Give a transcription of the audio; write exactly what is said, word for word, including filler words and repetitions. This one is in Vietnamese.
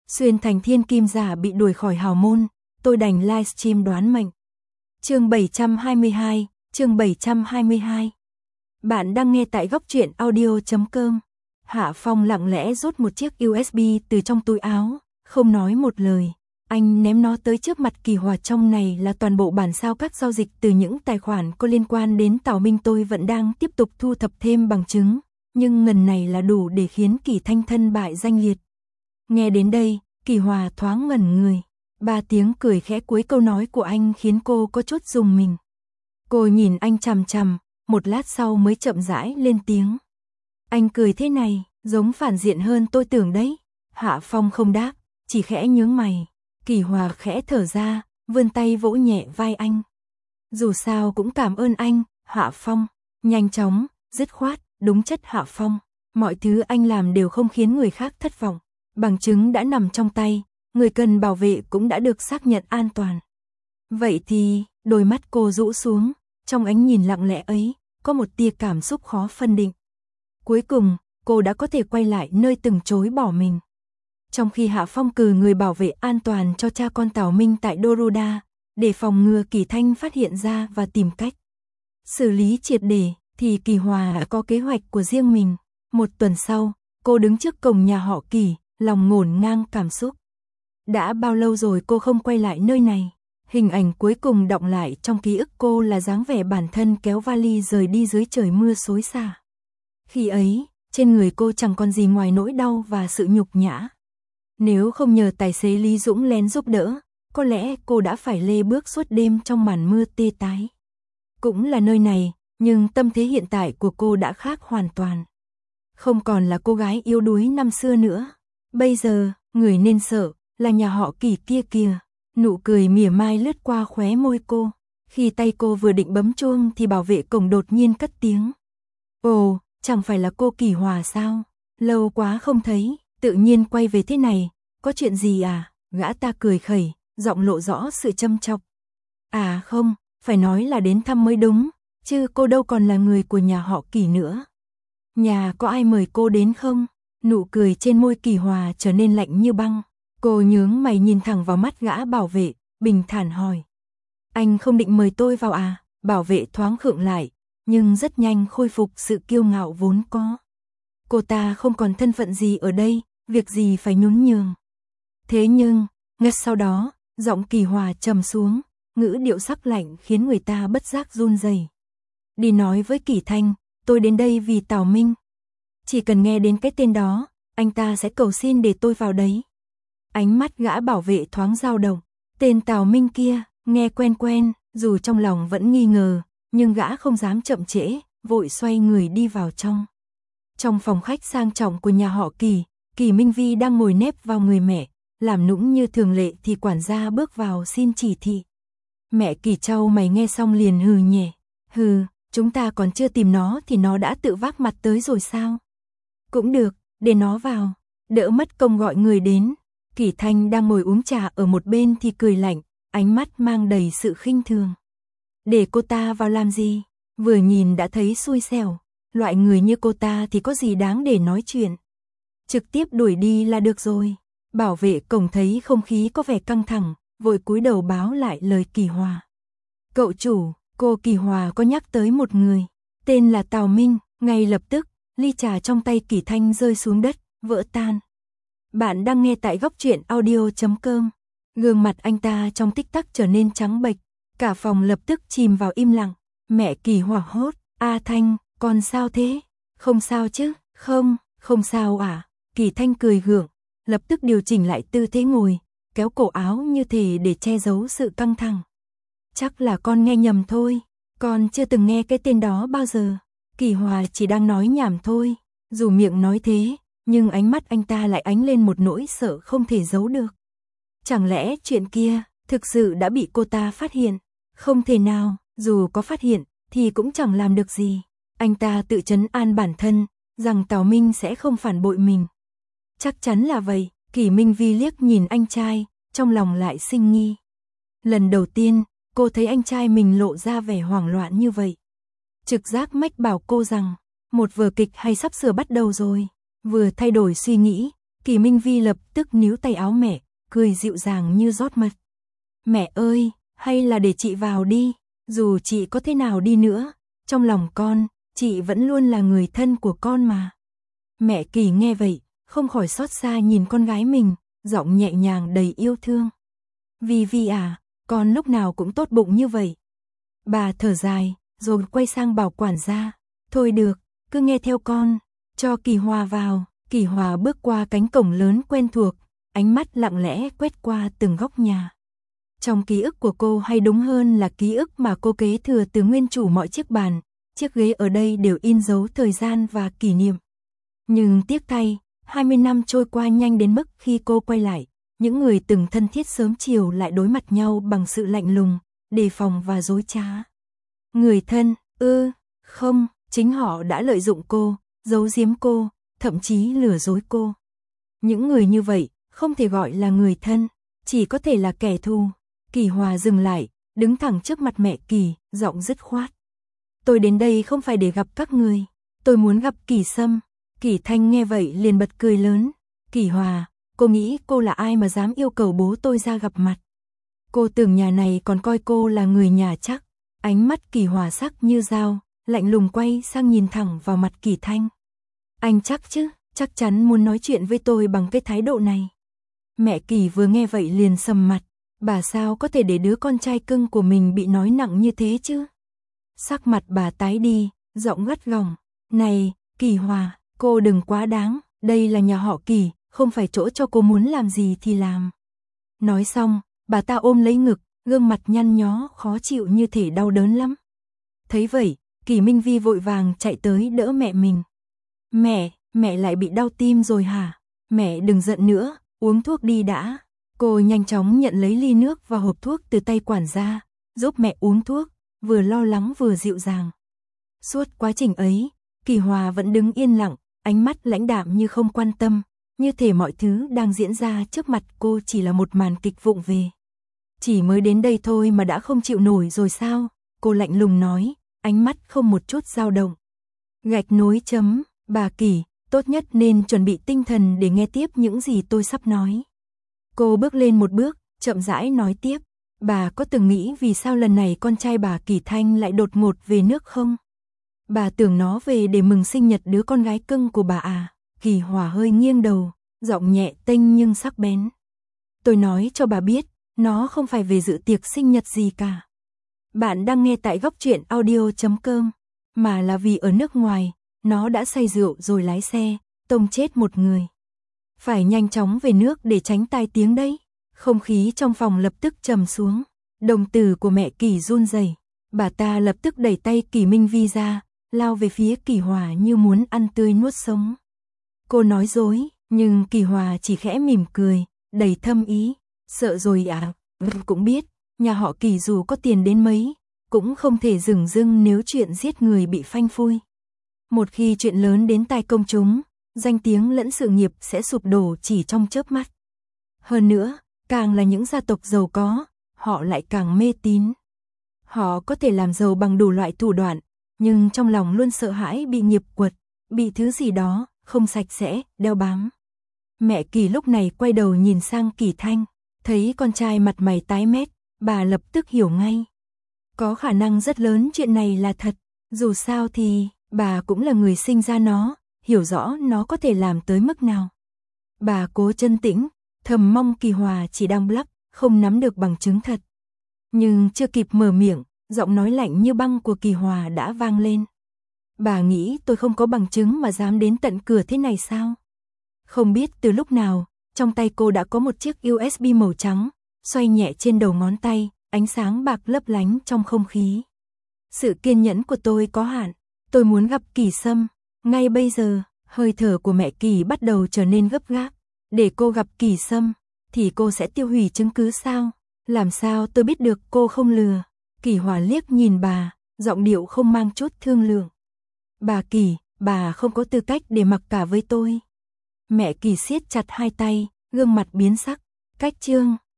Xuyên thành thiên kim giả bị đuổi khỏi hào môn, tôi đành livestream đoán mệnh. Chương bảy trăm hai mươi hai, chương bảy trăm hai mươi hai. Bạn đang nghe tại góc truyện audio chấm com. Hạ Phong lặng lẽ rút một chiếc u ét bê từ trong túi áo, không nói một lời. Anh ném nó tới trước mặt Kỳ Hòa, trong này là toàn bộ bản sao các giao dịch từ những tài khoản có liên quan đến Tào Minh. Tôi vẫn đang tiếp tục thu thập thêm bằng chứng, nhưng ngần này là đủ để khiến Kỳ Thanh thân bại danh liệt. Nghe đến đây, Kỳ Hòa thoáng ngẩn người. Ba tiếng cười khẽ cuối câu nói của anh khiến cô có chút rùng mình. Cô nhìn anh chằm chằm, một lát sau mới chậm rãi lên tiếng. Anh cười thế này, giống phản diện hơn tôi tưởng đấy. Hạ Phong không đáp, chỉ khẽ nhướng mày. Kỳ Hòa khẽ thở ra, vươn tay vỗ nhẹ vai anh. Dù sao cũng cảm ơn anh, Hạ Phong. Nhanh chóng, dứt khoát, đúng chất Hạ Phong. Mọi thứ anh làm đều không khiến người khác thất vọng. Bằng chứng đã nằm trong tay, người cần bảo vệ cũng đã được xác nhận an toàn. Vậy thì, đôi mắt cô rũ xuống, trong ánh nhìn lặng lẽ ấy, có một tia cảm xúc khó phân định. Cuối cùng, cô đã có thể quay lại nơi từng chối bỏ mình. Trong khi Hạ Phong cử người bảo vệ an toàn cho cha con Tào Minh tại Doroda, để phòng ngừa Kỳ Thanh phát hiện ra và tìm cách xử lý triệt để, thì Kỳ Hòa đã có kế hoạch của riêng mình. Một tuần sau, cô đứng trước cổng nhà họ Kỳ, lòng ngổn ngang cảm xúc. Đã bao lâu rồi cô không quay lại nơi này? Hình ảnh cuối cùng đọng lại trong ký ức cô là dáng vẻ bản thân kéo vali rời đi dưới trời mưa xối xả. Khi ấy, trên người cô chẳng còn gì ngoài nỗi đau và sự nhục nhã. Nếu không nhờ tài xế Lý Dũng lén giúp đỡ, có lẽ cô đã phải lê bước suốt đêm trong màn mưa tê tái. Cũng là nơi này, nhưng tâm thế hiện tại của cô đã khác hoàn toàn. Không còn là cô gái yếu đuối năm xưa nữa. Bây giờ, người nên sợ là nhà họ Kỳ kia kìa. Nụ cười mỉa mai lướt qua khóe môi cô. Khi tay cô vừa định bấm chuông thì bảo vệ cổng đột nhiên cất tiếng. Ồ, chẳng phải là cô Kỳ Hòa sao? Lâu quá không thấy, tự nhiên quay về thế này, có chuyện gì à? Gã ta cười khẩy, giọng lộ rõ sự châm chọc. À không, phải nói là đến thăm mới đúng, chứ cô đâu còn là người của nhà họ Kỳ nữa. Nhà có ai mời cô đến không? Nụ cười trên môi Kỳ Hòa trở nên lạnh như băng. Cô nhướng mày nhìn thẳng vào mắt gã bảo vệ, bình thản hỏi. Anh không định mời tôi vào à? Bảo vệ thoáng khựng lại, nhưng rất nhanh khôi phục sự kiêu ngạo vốn có. Cô ta không còn thân phận gì ở đây, việc gì phải nhún nhường. Thế nhưng, ngay sau đó, giọng Kỳ Hòa trầm xuống, ngữ điệu sắc lạnh khiến người ta bất giác run rẩy. Đi nói với Kỳ Thanh, tôi đến đây vì Tào Minh. Chỉ cần nghe đến cái tên đó, anh ta sẽ cầu xin để tôi vào đấy. Ánh mắt gã bảo vệ thoáng dao động. Tên Tào Minh kia, nghe quen quen, dù trong lòng vẫn nghi ngờ, nhưng gã không dám chậm trễ, vội xoay người đi vào trong. Trong phòng khách sang trọng của nhà họ Kỳ, Kỳ Minh Vi đang ngồi nép vào người mẹ, làm nũng như thường lệ thì quản gia bước vào xin chỉ thị. Mẹ Kỳ trao mày nghe xong liền hừ nhẹ. Hừ, chúng ta còn chưa tìm nó thì nó đã tự vác mặt tới rồi sao? Cũng được, để nó vào, đỡ mất công gọi người đến. Kỳ Thanh đang ngồi uống trà ở một bên thì cười lạnh, ánh mắt mang đầy sự khinh thường. Để cô ta vào làm gì? Vừa nhìn đã thấy xui xẻo, loại người như cô ta thì có gì đáng để nói chuyện. Trực tiếp đuổi đi là được rồi. Bảo vệ cổng thấy không khí có vẻ căng thẳng, vội cúi đầu báo lại lời Kỳ Hòa. Cậu chủ, cô Kỳ Hòa có nhắc tới một người, tên là Tào Minh. Ngay lập tức, ly trà trong tay Kỳ Thanh rơi xuống đất, vỡ tan. Bạn đang nghe tại góc truyện audio chấm com. Gương mặt anh ta trong tích tắc trở nên trắng bệch, cả phòng lập tức chìm vào im lặng. Mẹ Kỳ hoảng hốt, A Thanh, con sao thế? Không sao chứ? Không, không sao à? Kỳ Thanh cười gượng, lập tức điều chỉnh lại tư thế ngồi, kéo cổ áo như thể để che giấu sự căng thẳng. Chắc là con nghe nhầm thôi, con chưa từng nghe cái tên đó bao giờ. Kỳ Hòa chỉ đang nói nhảm thôi, dù miệng nói thế, nhưng ánh mắt anh ta lại ánh lên một nỗi sợ không thể giấu được. Chẳng lẽ chuyện kia thực sự đã bị cô ta phát hiện? Không thể nào, dù có phát hiện thì cũng chẳng làm được gì. Anh ta tự trấn an bản thân rằng Tào Minh sẽ không phản bội mình. Chắc chắn là vậy. Kỳ Minh Vi liếc nhìn anh trai, trong lòng lại sinh nghi. Lần đầu tiên, cô thấy anh trai mình lộ ra vẻ hoảng loạn như vậy. Trực giác mách bảo cô rằng, một vở kịch hay sắp sửa bắt đầu rồi. Vừa thay đổi suy nghĩ, Kỳ Minh Vi lập tức níu tay áo mẹ, cười dịu dàng như rót mật. Mẹ ơi, hay là để chị vào đi, dù chị có thế nào đi nữa, trong lòng con, chị vẫn luôn là người thân của con mà. Mẹ Kỳ nghe vậy, không khỏi xót xa nhìn con gái mình, giọng nhẹ nhàng đầy yêu thương. Vi Vi à, con lúc nào cũng tốt bụng như vậy. Bà thở dài, rồi quay sang bảo quản gia. Thôi được, cứ nghe theo con, cho Kỳ Hòa vào. Kỳ Hòa bước qua cánh cổng lớn quen thuộc, ánh mắt lặng lẽ quét qua từng góc nhà. Trong ký ức của cô, hay đúng hơn là ký ức mà cô kế thừa từ nguyên chủ, mọi chiếc bàn, chiếc ghế ở đây đều in dấu thời gian và kỷ niệm. Nhưng tiếc thay, hai mươi năm trôi qua nhanh đến mức khi cô quay lại, những người từng thân thiết sớm chiều lại đối mặt nhau bằng sự lạnh lùng, đề phòng và dối trá. Người thân, ư, không, chính họ đã lợi dụng cô, giấu giếm cô, thậm chí lừa dối cô. Những người như vậy, không thể gọi là người thân, chỉ có thể là kẻ thù. Kỳ Hòa dừng lại, đứng thẳng trước mặt mẹ Kỳ, giọng dứt khoát. Tôi đến đây không phải để gặp các người, tôi muốn gặp Kỳ Sâm. Kỳ Thanh nghe vậy liền bật cười lớn. Kỳ Hòa, cô nghĩ cô là ai mà dám yêu cầu bố tôi ra gặp mặt? Cô tưởng nhà này còn coi cô là người nhà chắc. Ánh mắt Kỳ Hòa sắc như dao, lạnh lùng quay sang nhìn thẳng vào mặt Kỳ Thanh. Anh chắc chứ, chắc chắn muốn nói chuyện với tôi bằng cái thái độ này. Mẹ Kỳ vừa nghe vậy liền sầm mặt. Bà sao có thể để đứa con trai cưng của mình bị nói nặng như thế chứ? Sắc mặt bà tái đi, giọng gắt gỏng. Này, Kỳ Hòa, cô đừng quá đáng, đây là nhà họ Kỳ, không phải chỗ cho cô muốn làm gì thì làm. Nói xong, bà ta ôm lấy ngực, gương mặt nhăn nhó, khó chịu như thể đau đớn lắm. Thấy vậy, Kỳ Minh Vi vội vàng chạy tới đỡ mẹ mình. Mẹ, mẹ lại bị đau tim rồi hả? Mẹ đừng giận nữa, uống thuốc đi đã. Cô nhanh chóng nhận lấy ly nước và hộp thuốc từ tay quản gia, giúp mẹ uống thuốc, vừa lo lắng vừa dịu dàng. Suốt quá trình ấy, Kỳ Hòa vẫn đứng yên lặng, ánh mắt lãnh đạm như không quan tâm, như thể mọi thứ đang diễn ra trước mặt cô chỉ là một màn kịch vụng về. Chỉ mới đến đây thôi mà đã không chịu nổi rồi sao? Cô lạnh lùng nói, ánh mắt không một chút dao động. Gạch nối chấm, bà Kỳ, tốt nhất nên chuẩn bị tinh thần để nghe tiếp những gì tôi sắp nói. Cô bước lên một bước, chậm rãi nói tiếp. Bà có từng nghĩ vì sao lần này con trai bà Kỳ Thanh lại đột ngột về nước không? Bà tưởng nó về để mừng sinh nhật đứa con gái cưng của bà à? Kỳ Hòa hơi nghiêng đầu, giọng nhẹ tênh nhưng sắc bén. Tôi nói cho bà biết, nó không phải về dự tiệc sinh nhật gì cả. Bạn đang nghe tại góc truyện audio chấm com, mà là vì ở nước ngoài, nó đã say rượu rồi lái xe, tông chết một người. Phải nhanh chóng về nước để tránh tai tiếng đấy. Không khí trong phòng lập tức trầm xuống. Đồng tử của mẹ Kỳ run rẩy. Bà ta lập tức đẩy tay Kỳ Minh Vi ra, lao về phía Kỳ Hòa như muốn ăn tươi nuốt sống. Cô nói dối, nhưng Kỳ Hòa chỉ khẽ mỉm cười, đầy thâm ý. Sợ rồi à? Cũng biết, nhà họ Kỳ dù có tiền đến mấy, cũng không thể dửng dưng nếu chuyện giết người bị phanh phui. Một khi chuyện lớn đến tai công chúng, danh tiếng lẫn sự nghiệp sẽ sụp đổ chỉ trong chớp mắt. Hơn nữa, càng là những gia tộc giàu có, họ lại càng mê tín. Họ có thể làm giàu bằng đủ loại thủ đoạn, nhưng trong lòng luôn sợ hãi bị nghiệp quật, bị thứ gì đó không sạch sẽ đeo bám. Mẹ Kỳ lúc này quay đầu nhìn sang Kỳ Thanh, thấy con trai mặt mày tái mét, bà lập tức hiểu ngay. Có khả năng rất lớn chuyện này là thật, dù sao thì bà cũng là người sinh ra nó, hiểu rõ nó có thể làm tới mức nào. Bà cố trấn tĩnh, thầm mong Kỳ Hòa chỉ đang bluff, không nắm được bằng chứng thật. Nhưng chưa kịp mở miệng, giọng nói lạnh như băng của Kỳ Hòa đã vang lên. Bà nghĩ tôi không có bằng chứng mà dám đến tận cửa thế này sao? Không biết từ lúc nào, trong tay cô đã có một chiếc u ét bê màu trắng, xoay nhẹ trên đầu ngón tay, ánh sáng bạc lấp lánh trong không khí. Sự kiên nhẫn của tôi có hạn, tôi muốn gặp Kỳ Sâm, ngay bây giờ. Hơi thở của mẹ Kỳ bắt đầu trở nên gấp gáp. Để cô gặp Kỳ Sâm, thì cô sẽ tiêu hủy chứng cứ sao? Làm sao tôi biết được cô không lừa? Kỳ Hòa liếc nhìn bà, giọng điệu không mang chút thương lượng. Bà Kỳ, bà không có tư cách để mặc cả với tôi. Mẹ Kỳ siết chặt hai tay, gương mặt biến sắc. Cách chương